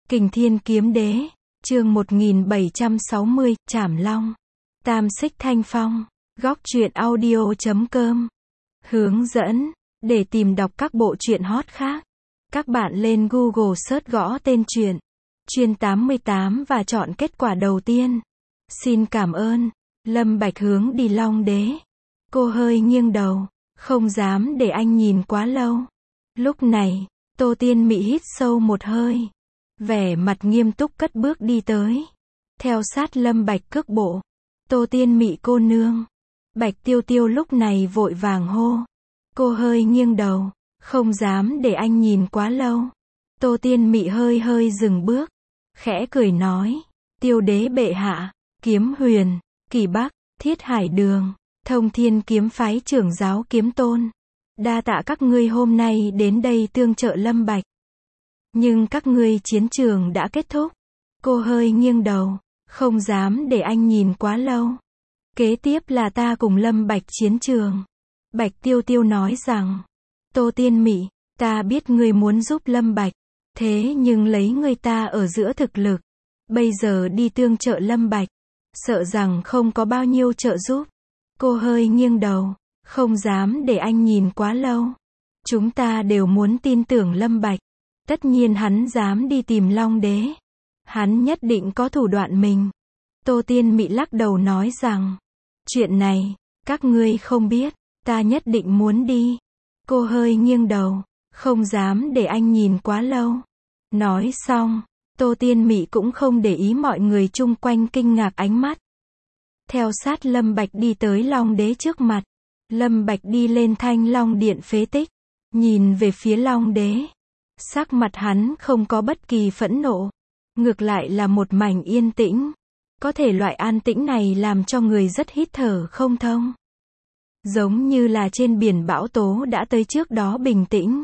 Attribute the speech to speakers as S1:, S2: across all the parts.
S1: Kình Thiên Kiếm Đế, chương 1760, Trảm Long. Tam Xích Thanh Phong, góc truyện audio.com. Hướng dẫn, để tìm đọc các bộ truyện hot khác, các bạn lên Google search gõ tên truyện, Chuyên 88 và chọn kết quả đầu tiên. Xin cảm ơn. Lâm Bạch hướng đi Long Đế. Cô hơi nghiêng đầu, không dám để anh nhìn quá lâu. Lúc này, Tô Tiên Mị hít sâu một hơi, vẻ mặt nghiêm túc cất bước đi tới. Theo sát Lâm Bạch cước bộ. Tô Tiên Mị cô nương. Bạch Tiêu Tiêu lúc này vội vàng hô. Cô hơi nghiêng đầu, không dám để anh nhìn quá lâu. Tô Tiên Mị hơi dừng bước, khẽ cười nói. Tiêu đế bệ hạ, Kiếm Huyền, Kỳ Bắc, Thiết Hải Đường, Thông Thiên kiếm phái trưởng giáo Kiếm Tôn. Đa tạ các ngươi hôm nay đến đây tương trợ Lâm Bạch. Nhưng các ngươi chiến trường đã kết thúc. Cô hơi nghiêng đầu, không dám để anh nhìn quá lâu. Kế tiếp là ta cùng Lâm Bạch chiến trường. Bạch Tiêu Tiêu nói rằng. Tô Tiên Mị, ta biết ngươi muốn giúp Lâm Bạch. Thế nhưng lấy ngươi ta ở giữa thực lực. Bây giờ đi tương trợ Lâm Bạch. Sợ rằng không có bao nhiêu trợ giúp. Cô hơi nghiêng đầu, không dám để anh nhìn quá lâu. Chúng ta đều muốn tin tưởng Lâm Bạch. Tất nhiên hắn dám đi tìm Long Đế. Hắn nhất định có thủ đoạn mình. Tô Tiên Mị lắc đầu nói rằng. Chuyện này, các ngươi không biết, ta nhất định muốn đi. Cô hơi nghiêng đầu, không dám để anh nhìn quá lâu. Nói xong, Tô Tiên Mị cũng không để ý mọi người chung quanh kinh ngạc ánh mắt. Theo sát Lâm Bạch đi tới Long Đế trước mặt. Lâm Bạch đi lên Thanh Long Điện phế tích, nhìn về phía Long Đế. Sắc mặt hắn không có bất kỳ phẫn nộ, ngược lại là một mảnh yên tĩnh. Có thể loại an tĩnh này làm cho người rất hít thở không thông. Giống như là trên biển bão tố đã tới trước đó bình tĩnh.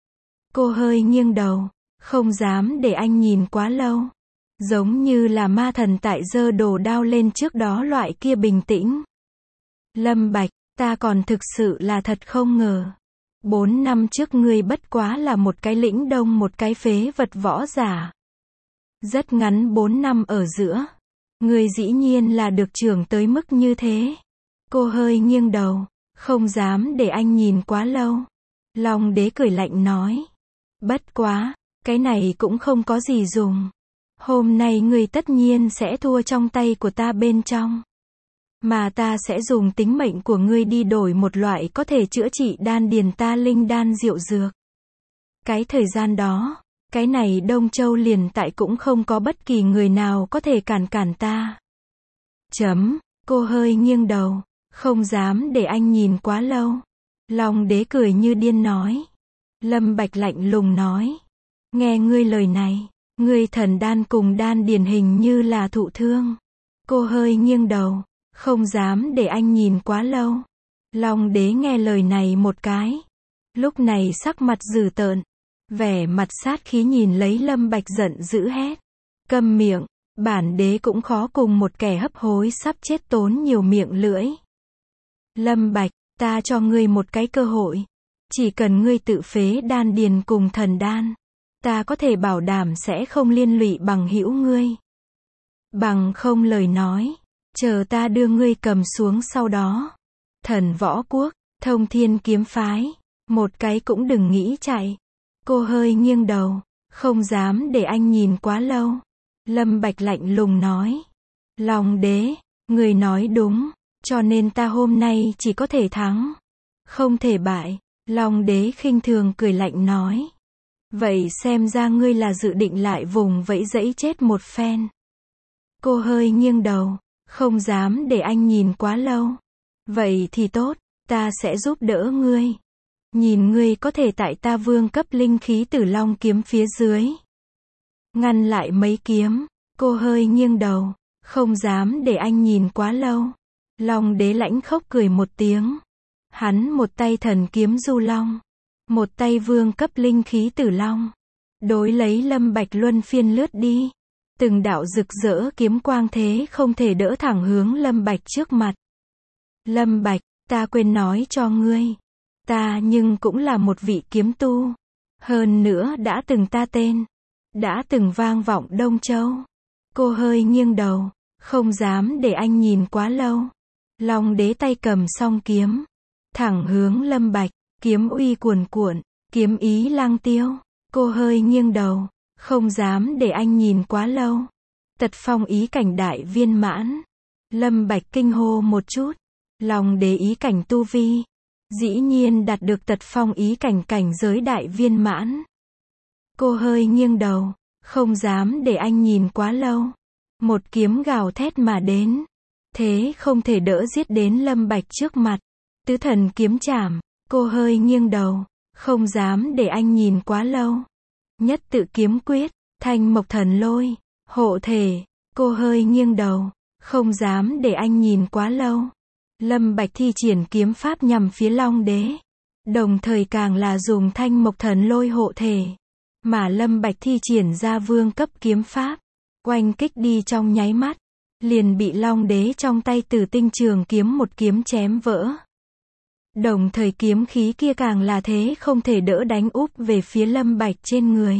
S1: Cô hơi nghiêng đầu, không dám để anh nhìn quá lâu. Giống như là ma thần tại giơ đồ đao lên trước đó loại kia bình tĩnh. Lâm Bạch, ta còn thực sự là thật không ngờ. 4 năm trước ngươi bất quá là một cái lĩnh đông một cái phế vật võ giả. Rất ngắn 4 năm ở giữa. Ngươi dĩ nhiên là được trưởng tới mức như thế. Cô hơi nghiêng đầu, không dám để anh nhìn quá lâu. Long Đế cười lạnh nói. Bất quá, cái này cũng không có gì dùng. Hôm nay ngươi tất nhiên sẽ thua trong tay của ta bên trong. Mà ta sẽ dùng tính mệnh của ngươi đi đổi một loại có thể chữa trị đan điền ta linh đan diệu dược. Cái thời gian đó, cái này Đông Châu liền tại cũng không có bất kỳ người nào có thể cản ta. Cô hơi nghiêng đầu, không dám để anh nhìn quá lâu. Long Đế cười như điên nói. Lâm Bạch lạnh lùng nói. Nghe ngươi lời này, ngươi thần đan cùng đan điền hình như là thụ thương. Cô hơi nghiêng đầu, không dám để anh nhìn quá lâu. Long Đế nghe lời này một cái. Lúc này sắc mặt dữ tợn, vẻ mặt sát khí nhìn lấy Lâm Bạch giận dữ hét. Câm miệng, bản đế cũng khó cùng một kẻ hấp hối sắp chết tốn nhiều miệng lưỡi. Lâm Bạch, ta cho ngươi một cái cơ hội. Chỉ cần ngươi tự phế đan điền cùng thần đan, ta có thể bảo đảm sẽ không liên lụy bằng hữu ngươi. Bằng không lời nói, chờ ta đưa ngươi cầm xuống sau đó. Thần Võ Quốc, Thông Thiên kiếm phái, một cái cũng đừng nghĩ chạy. Cô hơi nghiêng đầu, không dám để anh nhìn quá lâu. Lâm Bạch lạnh lùng nói. Long Đế, người nói đúng, cho nên ta hôm nay chỉ có thể thắng, không thể bại. Long Đế khinh thường cười lạnh nói. Vậy xem ra ngươi là dự định lại vùng vẫy dẫy chết một phen. Cô hơi nghiêng đầu, không dám để anh nhìn quá lâu. Vậy thì tốt, ta sẽ giúp đỡ ngươi. Nhìn ngươi có thể tại ta vương cấp linh khí Tử Long kiếm phía dưới ngăn lại mấy kiếm. Cô hơi nghiêng đầu, không dám để anh nhìn quá lâu. Long Đế lãnh khốc cười một tiếng. Hắn một tay thần kiếm Du Long, một tay vương cấp linh khí Tử Long, đối lấy Lâm Bạch luân phiên lướt đi. Từng đạo rực rỡ kiếm quang thế không thể đỡ thẳng hướng Lâm Bạch trước mặt. Lâm Bạch, ta quên nói cho ngươi. Ta nhưng cũng là một vị kiếm tu. Hơn nữa đã từng ta tên. đã từng vang vọng Đông Châu. Cô hơi nghiêng đầu, không dám để anh nhìn quá lâu. Long đế tay cầm song kiếm, thẳng hướng Lâm Bạch, kiếm uy cuồn cuộn, kiếm ý lang tiêu. Cô hơi nghiêng đầu, không dám để anh nhìn quá lâu. Tật phong ý cảnh đại viên mãn. Lâm Bạch kinh hô một chút. Long đế ý cảnh tu vi, dĩ nhiên đạt được tật phong ý cảnh cảnh giới đại viên mãn. Cô hơi nghiêng đầu, không dám để anh nhìn quá lâu. Một kiếm gào thét mà đến, thế không thể đỡ giết đến Lâm Bạch trước mặt. Tứ thần kiếm chảm. Cô hơi nghiêng đầu, không dám để anh nhìn quá lâu. Nhất tự kiếm quyết, thanh mộc thần lôi, hộ thể. Cô hơi nghiêng đầu, không dám để anh nhìn quá lâu. Lâm Bạch thi triển kiếm pháp nhằm phía Long đế, đồng thời càng là dùng thanh mộc thần lôi hộ thể. Mà Lâm Bạch thi triển ra vương cấp kiếm pháp, oanh kích đi trong nháy mắt, liền bị Long đế trong tay Tử Tinh Trường kiếm một kiếm chém vỡ. Đồng thời kiếm khí kia càng là thế không thể đỡ đánh úp về phía Lâm Bạch trên người.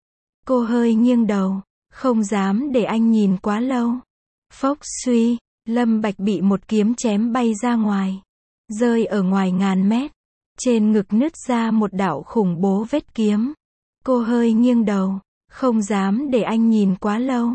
S1: Cô hơi nghiêng đầu, không dám để anh nhìn quá lâu. Phốc suy, Lâm Bạch bị một kiếm chém bay ra ngoài, rơi ở ngoài ngàn mét. Trên ngực nứt ra một đạo khủng bố vết kiếm. Cô hơi nghiêng đầu, không dám để anh nhìn quá lâu.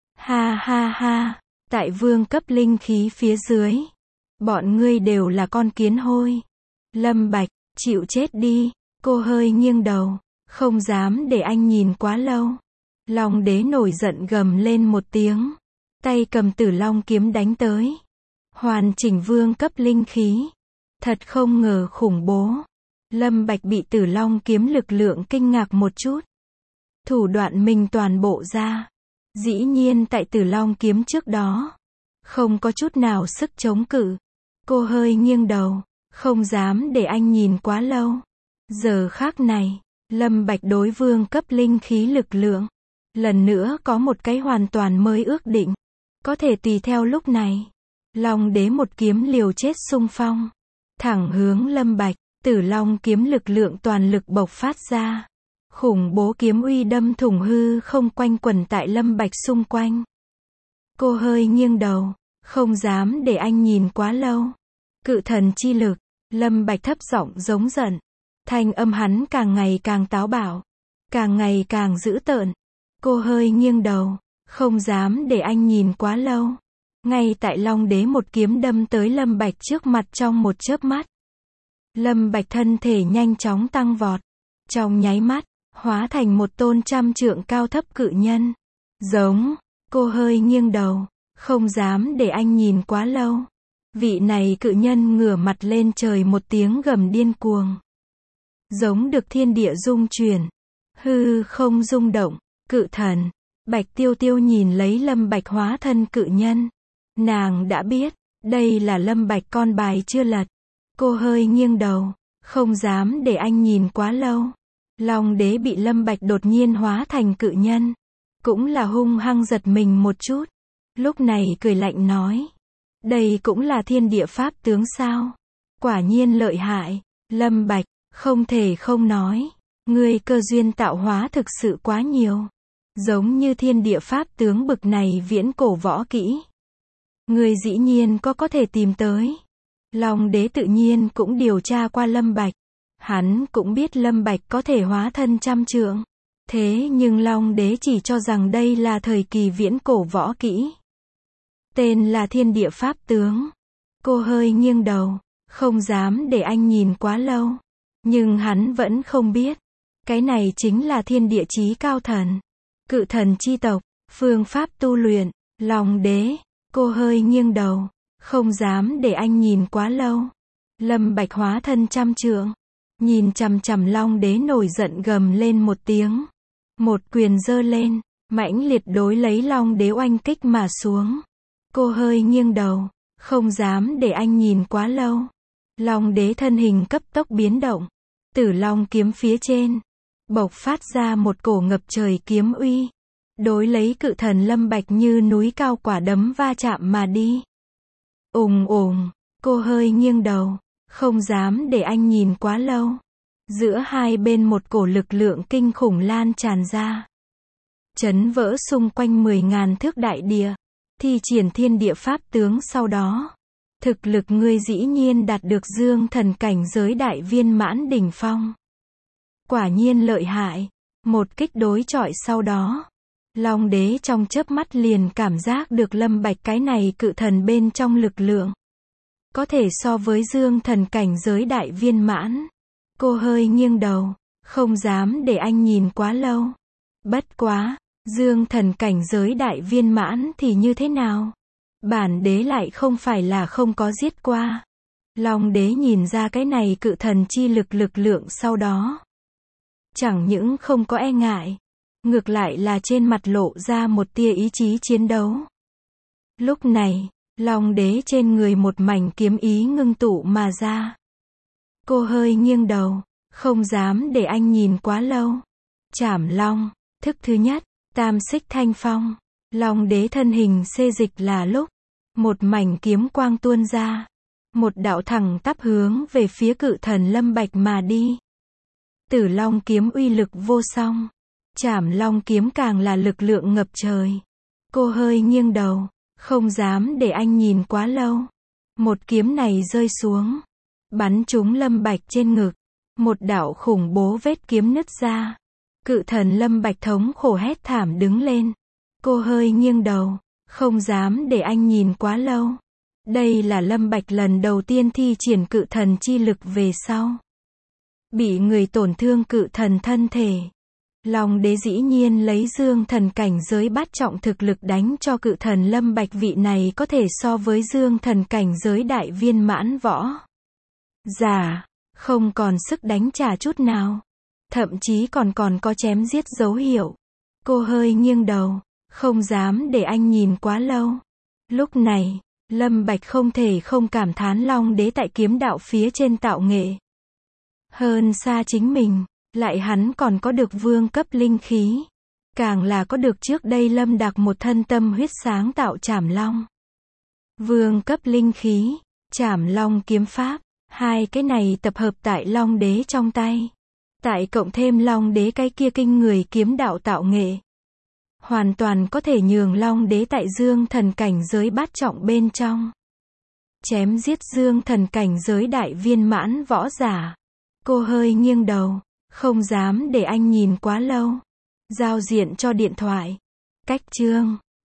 S1: Ha ha ha, tại vương cấp linh khí phía dưới, bọn ngươi đều là con kiến hôi. Lâm Bạch, chịu chết đi. Cô hơi nghiêng đầu, không dám để anh nhìn quá lâu. Long đế nổi giận gầm lên một tiếng, tay cầm Tử Long kiếm đánh tới. Hoàn chỉnh vương cấp linh khí, thật không ngờ khủng bố. Lâm Bạch bị Tử Long kiếm lực lượng kinh ngạc một chút. Thủ đoạn mình toàn bộ ra. Dĩ nhiên tại Tử Long kiếm trước đó, không có chút nào sức chống cự. Cô hơi nghiêng đầu, không dám để anh nhìn quá lâu. Giờ khắc này, Lâm Bạch đối vương cấp linh khí lực lượng, lần nữa có một cái hoàn toàn mới ước định. Có thể tùy theo lúc này, Long đế một kiếm liều chết xung phong, thẳng hướng Lâm Bạch. Tử Long kiếm lực lượng toàn lực bộc phát ra. Khủng bố kiếm uy đâm thủng hư không quanh quẩn tại Lâm Bạch xung quanh. Cô hơi nghiêng đầu, không dám để anh nhìn quá lâu. Cự thần chi lực. Lâm Bạch thấp giọng giống giận. Thanh âm hắn càng ngày càng táo bạo, càng ngày càng dữ tợn. Cô hơi nghiêng đầu, không dám để anh nhìn quá lâu. Ngay tại Long đế một kiếm đâm tới Lâm Bạch trước mặt trong một chớp mắt. Lâm Bạch thân thể nhanh chóng tăng vọt, trong nháy mắt, hóa thành một tôn 100 trượng cao thấp cự nhân. Giống. Cô hơi nghiêng đầu, không dám để anh nhìn quá lâu. Vị này cự nhân ngửa mặt lên trời một tiếng gầm điên cuồng, giống được thiên địa rung chuyển, hư không rung động. Cự thần. Bạch Tiêu Tiêu nhìn lấy Lâm Bạch hóa thân cự nhân, nàng đã biết, đây là Lâm Bạch con bài chưa lật. Cô hơi nghiêng đầu, không dám để anh nhìn quá lâu. Long đế bị Lâm Bạch đột nhiên hóa thành cự nhân, cũng là hung hăng giật mình một chút. Lúc này cười lạnh nói, đây cũng là thiên địa pháp tướng sao? Quả nhiên lợi hại. Lâm Bạch, không thể không nói, ngươi cơ duyên tạo hóa thực sự quá nhiều. Giống như thiên địa pháp tướng bực này viễn cổ võ kỹ, ngươi dĩ nhiên có thể tìm tới. Long đế tự nhiên cũng điều tra qua Lâm Bạch. Hắn cũng biết Lâm Bạch có thể hóa thân 100 trượng. Thế nhưng Long đế chỉ cho rằng đây là thời kỳ viễn cổ võ kỹ. Tên là thiên địa pháp tướng. Cô hơi nghiêng đầu, không dám để anh nhìn quá lâu. Nhưng hắn vẫn không biết, cái này chính là thiên địa chí cao thần, cự thần chi tộc, phương pháp tu luyện. Long đế. Cô hơi nghiêng đầu, không dám để anh nhìn quá lâu. Lâm Bạch hóa thân 100 trượng, nhìn chằm chằm Long đế nổi giận gầm lên một tiếng. Một quyền giơ lên, mãnh liệt đối lấy Long đế oanh kích mà xuống. Cô hơi nghiêng đầu, không dám để anh nhìn quá lâu. Long đế thân hình cấp tốc biến động. Tử Long kiếm phía trên, bộc phát ra một cổ ngập trời kiếm uy. Đối lấy cự thần Lâm Bạch như núi cao quả đấm va chạm mà đi. Ùng ùng. Cô hơi nghiêng đầu, không dám để anh nhìn quá lâu. Giữa hai bên một cổ lực lượng kinh khủng lan tràn ra. chấn vỡ xung quanh 10.000 thước đại địa, thi triển thiên địa pháp tướng sau đó. Thực lực ngươi dĩ nhiên đạt được dương thần cảnh giới đại viên mãn đỉnh phong. Quả nhiên lợi hại. Một kích đối chọi sau đó. Long đế trong chớp mắt liền cảm giác được Lâm Bạch cái này cự thần bên trong lực lượng. Có thể so với dương thần cảnh giới đại viên mãn. Cô hơi nghiêng đầu, không dám để anh nhìn quá lâu. Bất quá, dương thần cảnh giới đại viên mãn thì như thế nào? Bản đế lại không phải là không có giết qua. Long đế nhìn ra cái này cự thần chi lực lượng sau đó. Chẳng những không có e ngại, ngược lại là trên mặt lộ ra một tia ý chí chiến đấu. Lúc này, Long đế trên người một mảnh kiếm ý ngưng tụ mà ra. Cô hơi nghiêng đầu, không dám để anh nhìn quá lâu. Trảm long, thức thứ nhất, tam xích thanh phong. Long đế thân hình xê dịch là lúc, một mảnh kiếm quang tuôn ra. Một đạo thẳng tắp hướng về phía cự thần Lâm Bạch mà đi. Tử long kiếm uy lực vô song. Trảm long kiếm càng là lực lượng ngập trời. Cô hơi nghiêng đầu, không dám để anh nhìn quá lâu. Một kiếm này rơi xuống, bắn trúng Lâm Bạch trên ngực. Một đạo khủng bố vết kiếm nứt ra. Cự thần Lâm Bạch thống khổ hét thảm đứng lên. Cô hơi nghiêng đầu, không dám để anh nhìn quá lâu. Đây là Lâm Bạch lần đầu tiên thi triển cự thần chi lực về sau. Bị người tổn thương cự thần thân thể. Long đế dĩ nhiên lấy dương thần cảnh giới bát trọng thực lực đánh cho cự thần Lâm Bạch, vị này có thể so với dương thần cảnh giới đại viên mãn võ giả, không còn sức đánh trả chút nào. Thậm chí còn có chém giết dấu hiệu. Cô hơi nghiêng đầu, không dám để anh nhìn quá lâu. Lúc này, Lâm Bạch không thể không cảm thán Long đế tại kiếm đạo phía trên tạo nghệ. Hơn xa chính mình, lại hắn còn có được vương cấp linh khí. Càng là có được trước đây Lâm Đạc một thân tâm huyết sáng tạo Trảm long. Vương cấp linh khí, Trảm long kiếm pháp, hai cái này tập hợp tại Long đế trong tay. Tại cộng thêm Long đế cái kia kinh người kiếm đạo tạo nghệ. Hoàn toàn có thể nhường Long đế tại dương thần cảnh giới bát trọng bên trong. Chém giết dương thần cảnh giới đại viên mãn võ giả. Cô hơi nghiêng đầu, không dám để anh nhìn quá lâu. Giao diện cho điện thoại. Cách chương